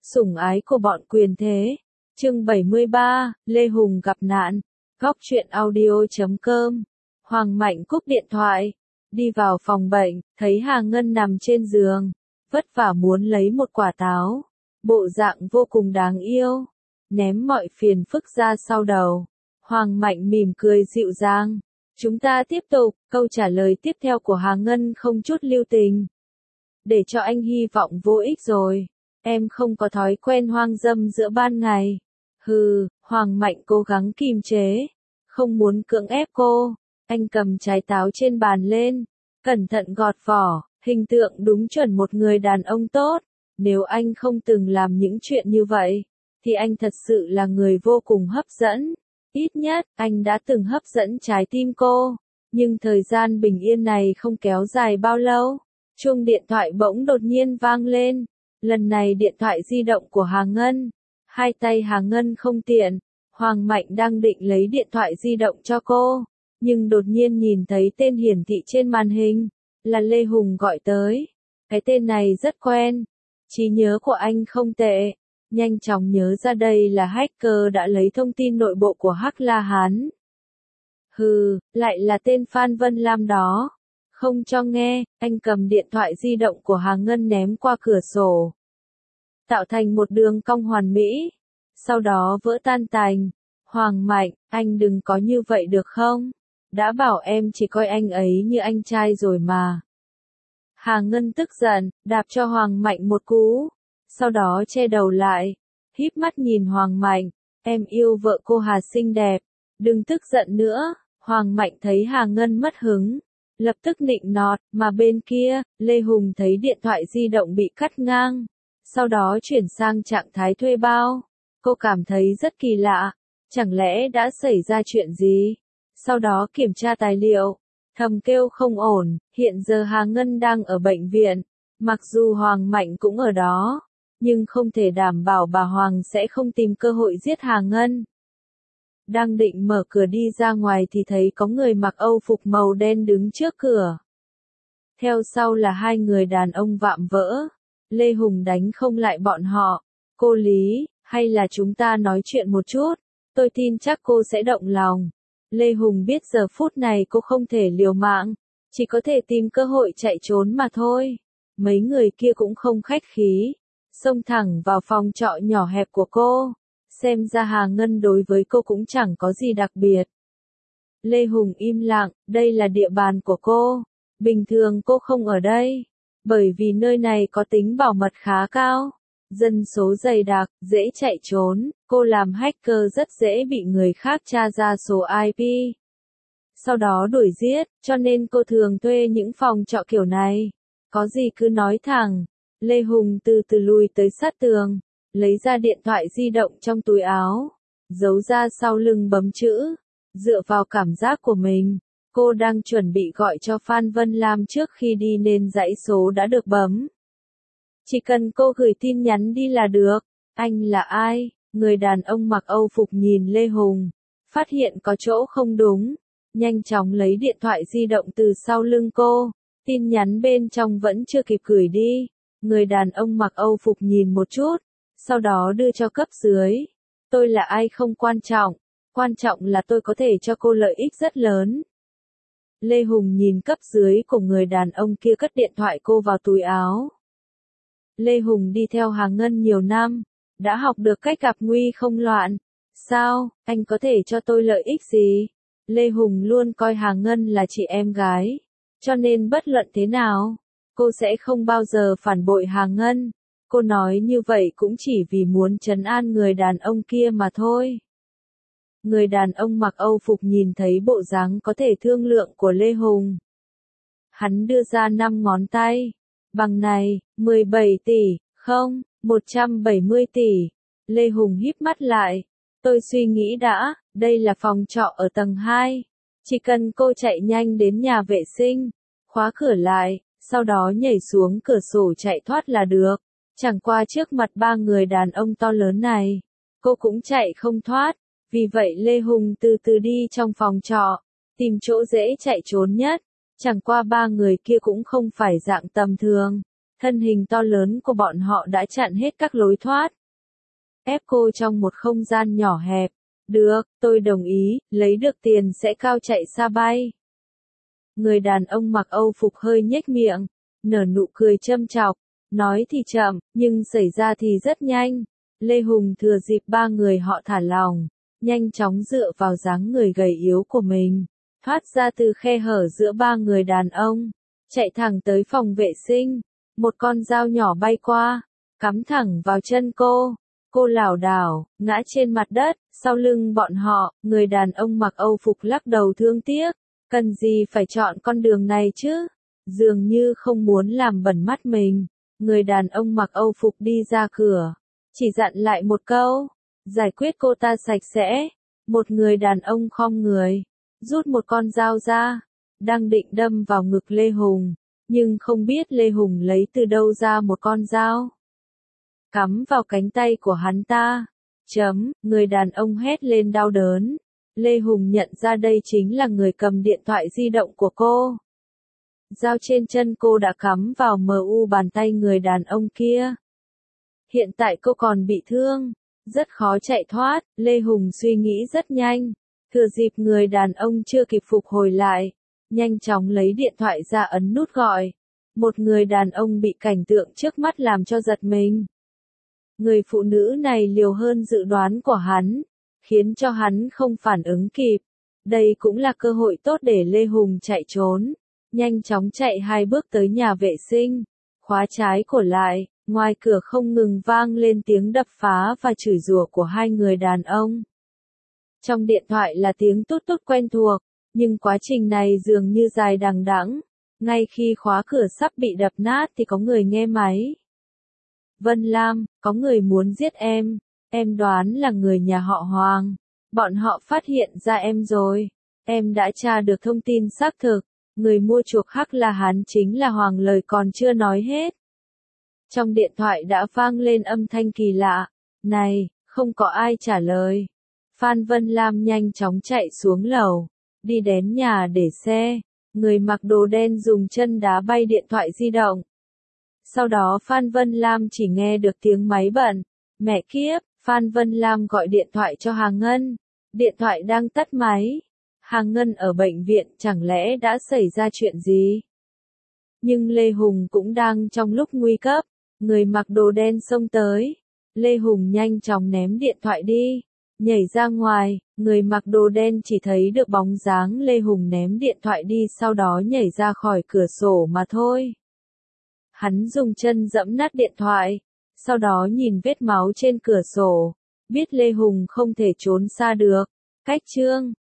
Sủng ái của bọn quyền thế. Chương 73, Lê Hùng gặp nạn. Góc truyện audio.com. Hoàng Mạnh cúp điện thoại. Đi vào phòng bệnh, thấy Hà Ngân nằm trên giường. Vất vả muốn lấy một quả táo. Bộ dạng vô cùng đáng yêu. Ném mọi phiền phức ra sau đầu. Hoàng Mạnh mỉm cười dịu dàng. Chúng ta tiếp tục, câu trả lời tiếp theo của Hà Ngân không chút lưu tình. Để cho anh hy vọng vô ích rồi. Em không có thói quen hoang dâm giữa ban ngày. Hừ, Hoàng Mạnh cố gắng kìm chế. Không muốn cưỡng ép cô. Anh cầm trái táo trên bàn lên. Cẩn thận gọt vỏ. Hình tượng đúng chuẩn một người đàn ông tốt. Nếu anh không từng làm những chuyện như vậy, thì anh thật sự là người vô cùng hấp dẫn. Ít nhất, anh đã từng hấp dẫn trái tim cô. Nhưng thời gian bình yên này không kéo dài bao lâu. Chuông điện thoại bỗng đột nhiên vang lên. Lần này điện thoại di động của Hà Ngân. Hai tay Hà Ngân không tiện. Hoàng Mạnh đang định lấy điện thoại di động cho cô. Nhưng đột nhiên nhìn thấy tên hiển thị trên màn hình. Là Lê Hùng gọi tới. Cái tên này rất quen. Trí nhớ của anh không tệ. Nhanh chóng nhớ ra đây là hacker đã lấy thông tin nội bộ của Hắc La Hán. Hừ, lại là tên Phan Vân Lam đó. Không cho nghe, anh cầm điện thoại di động của Hà Ngân ném qua cửa sổ. Tạo thành một đường cong hoàn mỹ. Sau đó vỡ tan tành. Hoàng Mạnh, anh đừng có như vậy được không? Đã bảo em chỉ coi anh ấy như anh trai rồi mà. Hà Ngân tức giận, đạp cho Hoàng Mạnh một cú. Sau đó che đầu lại. Híp mắt nhìn Hoàng Mạnh. Em yêu vợ cô Hà xinh đẹp. Đừng tức giận nữa. Hoàng Mạnh thấy Hà Ngân mất hứng. Lập tức nịnh nọt, mà bên kia, Lê Hùng thấy điện thoại di động bị cắt ngang. Sau đó chuyển sang trạng thái thuê bao. Cô cảm thấy rất kỳ lạ. Chẳng lẽ đã xảy ra chuyện gì? Sau đó kiểm tra tài liệu. Thầm kêu không ổn, hiện giờ Hà Ngân đang ở bệnh viện. Mặc dù Hoàng Mạnh cũng ở đó. Nhưng không thể đảm bảo bà Hoàng sẽ không tìm cơ hội giết Hà Ngân. Đang định mở cửa đi ra ngoài thì thấy có người mặc âu phục màu đen đứng trước cửa. Theo sau là hai người đàn ông vạm vỡ. Lê Hùng đánh không lại bọn họ. Cô Lý, hay là chúng ta nói chuyện một chút? Tôi tin chắc cô sẽ động lòng. Lê Hùng biết giờ phút này cô không thể liều mạng. Chỉ có thể tìm cơ hội chạy trốn mà thôi. Mấy người kia cũng không khách khí. Xông thẳng vào phòng trọ nhỏ hẹp của cô. Xem ra Hà Ngân đối với cô cũng chẳng có gì đặc biệt. Lê Hùng im lặng, đây là địa bàn của cô. Bình thường cô không ở đây. Bởi vì nơi này có tính bảo mật khá cao. Dân số dày đặc, dễ chạy trốn. Cô làm hacker rất dễ bị người khác tra ra số IP. Sau đó đuổi giết, cho nên cô thường thuê những phòng trọ kiểu này. Có gì cứ nói thẳng. Lê Hùng từ từ lùi tới sát tường. Lấy ra điện thoại di động trong túi áo. Giấu ra sau lưng bấm chữ. Dựa vào cảm giác của mình. Cô đang chuẩn bị gọi cho Phan Vân Lam trước khi đi nên dãy số đã được bấm. Chỉ cần cô gửi tin nhắn đi là được. Anh là ai? Người đàn ông mặc âu phục nhìn Lê Hùng. Phát hiện có chỗ không đúng. Nhanh chóng lấy điện thoại di động từ sau lưng cô. Tin nhắn bên trong vẫn chưa kịp gửi đi. Người đàn ông mặc âu phục nhìn một chút. Sau đó đưa cho cấp dưới. Tôi là ai không quan trọng. Quan trọng là tôi có thể cho cô lợi ích rất lớn. Lê Hùng nhìn cấp dưới của người đàn ông kia cất điện thoại cô vào túi áo. Lê Hùng đi theo Hà Ngân nhiều năm. Đã học được cách gặp nguy không loạn. Sao, anh có thể cho tôi lợi ích gì? Lê Hùng luôn coi Hà Ngân là chị em gái. Cho nên bất luận thế nào, cô sẽ không bao giờ phản bội Hà Ngân. Cô nói như vậy cũng chỉ vì muốn trấn an người đàn ông kia mà thôi. Người đàn ông mặc âu phục nhìn thấy bộ dáng có thể thương lượng của Lê Hùng. Hắn đưa ra 5 ngón tay. Bằng này, 17 tỷ, không, 170 tỷ. Lê Hùng híp mắt lại. Tôi suy nghĩ đã, đây là phòng trọ ở tầng 2. Chỉ cần cô chạy nhanh đến nhà vệ sinh, khóa cửa lại, sau đó nhảy xuống cửa sổ chạy thoát là được. Chẳng qua trước mặt ba người đàn ông to lớn này, cô cũng chạy không thoát. Vì vậy Lê Hùng từ từ đi trong phòng trọ, tìm chỗ dễ chạy trốn nhất. Chẳng qua ba người kia cũng không phải dạng tầm thường. Thân hình to lớn của bọn họ đã chặn hết các lối thoát. Ép cô trong một không gian nhỏ hẹp. Được, tôi đồng ý, lấy được tiền sẽ cao chạy xa bay. Người đàn ông mặc Âu phục hơi nhếch miệng, nở nụ cười châm chọc, nói thì chậm, nhưng xảy ra thì rất nhanh. Lê Hùng thừa dịp ba người họ thả lỏng, nhanh chóng dựa vào dáng người gầy yếu của mình, thoát ra từ khe hở giữa ba người đàn ông, chạy thẳng tới phòng vệ sinh. Một con dao nhỏ bay qua, cắm thẳng vào chân cô. Cô lảo đảo, ngã trên mặt đất, sau lưng bọn họ, người đàn ông mặc Âu phục lắc đầu thương tiếc. Cần gì phải chọn con đường này chứ? Dường như không muốn làm bẩn mắt mình. Người đàn ông mặc Âu phục đi ra cửa, chỉ dặn lại một câu, giải quyết cô ta sạch sẽ. Một người đàn ông khom người, rút một con dao ra, đang định đâm vào ngực Lê Hùng, nhưng không biết Lê Hùng lấy từ đâu ra một con dao, cắm vào cánh tay của hắn ta. Người đàn ông hét lên đau đớn. Lê Hùng nhận ra đây chính là người cầm điện thoại di động của cô. Dao trên chân cô đã cắm vào mu bàn tay người đàn ông kia. Hiện tại cô còn bị thương, rất khó chạy thoát. Lê Hùng suy nghĩ rất nhanh, thừa dịp người đàn ông chưa kịp phục hồi lại, nhanh chóng lấy điện thoại ra ấn nút gọi. Một người đàn ông bị cảnh tượng trước mắt làm cho giật mình. Người phụ nữ này liều hơn dự đoán của hắn, khiến cho hắn không phản ứng kịp. Đây cũng là cơ hội tốt để Lê Hùng chạy trốn. Nhanh chóng chạy 2 bước tới nhà vệ sinh, khóa trái cửa lại, ngoài cửa không ngừng vang lên tiếng đập phá và chửi rủa của hai người đàn ông. Trong điện thoại là tiếng tút tút quen thuộc, nhưng quá trình này dường như dài đằng đẵng. Ngay khi khóa cửa sắp bị đập nát thì có người nghe máy. Vân Lam, có người muốn giết em đoán là người nhà họ Hoàng. Bọn họ phát hiện ra em rồi. Em đã tra được thông tin xác thực. Người mua chuộc Hắc La Hán chính là Hoàng, lời còn chưa nói hết. Trong điện thoại đã vang lên âm thanh kỳ lạ. Này, không có ai trả lời. Phan Vân Lam nhanh chóng chạy xuống lầu, đi đến nhà để xe. Người mặc đồ đen dùng chân đá bay điện thoại di động. Sau đó Phan Vân Lam chỉ nghe được tiếng máy bận. Mẹ kiếp, Phan Vân Lam gọi điện thoại cho Hà Ngân. Điện thoại đang tắt máy. Hà Ngân ở bệnh viện, chẳng lẽ đã xảy ra chuyện gì? Nhưng Lê Hùng cũng đang trong lúc nguy cấp. Người mặc đồ đen xông tới. Lê Hùng nhanh chóng ném điện thoại đi, nhảy ra ngoài. Người mặc đồ đen chỉ thấy được bóng dáng Lê Hùng ném điện thoại đi, sau đó nhảy ra khỏi cửa sổ mà thôi. Hắn dùng chân dẫm nát điện thoại, sau đó nhìn vết máu trên cửa sổ, biết Lê Hùng không thể trốn xa được. Cách chương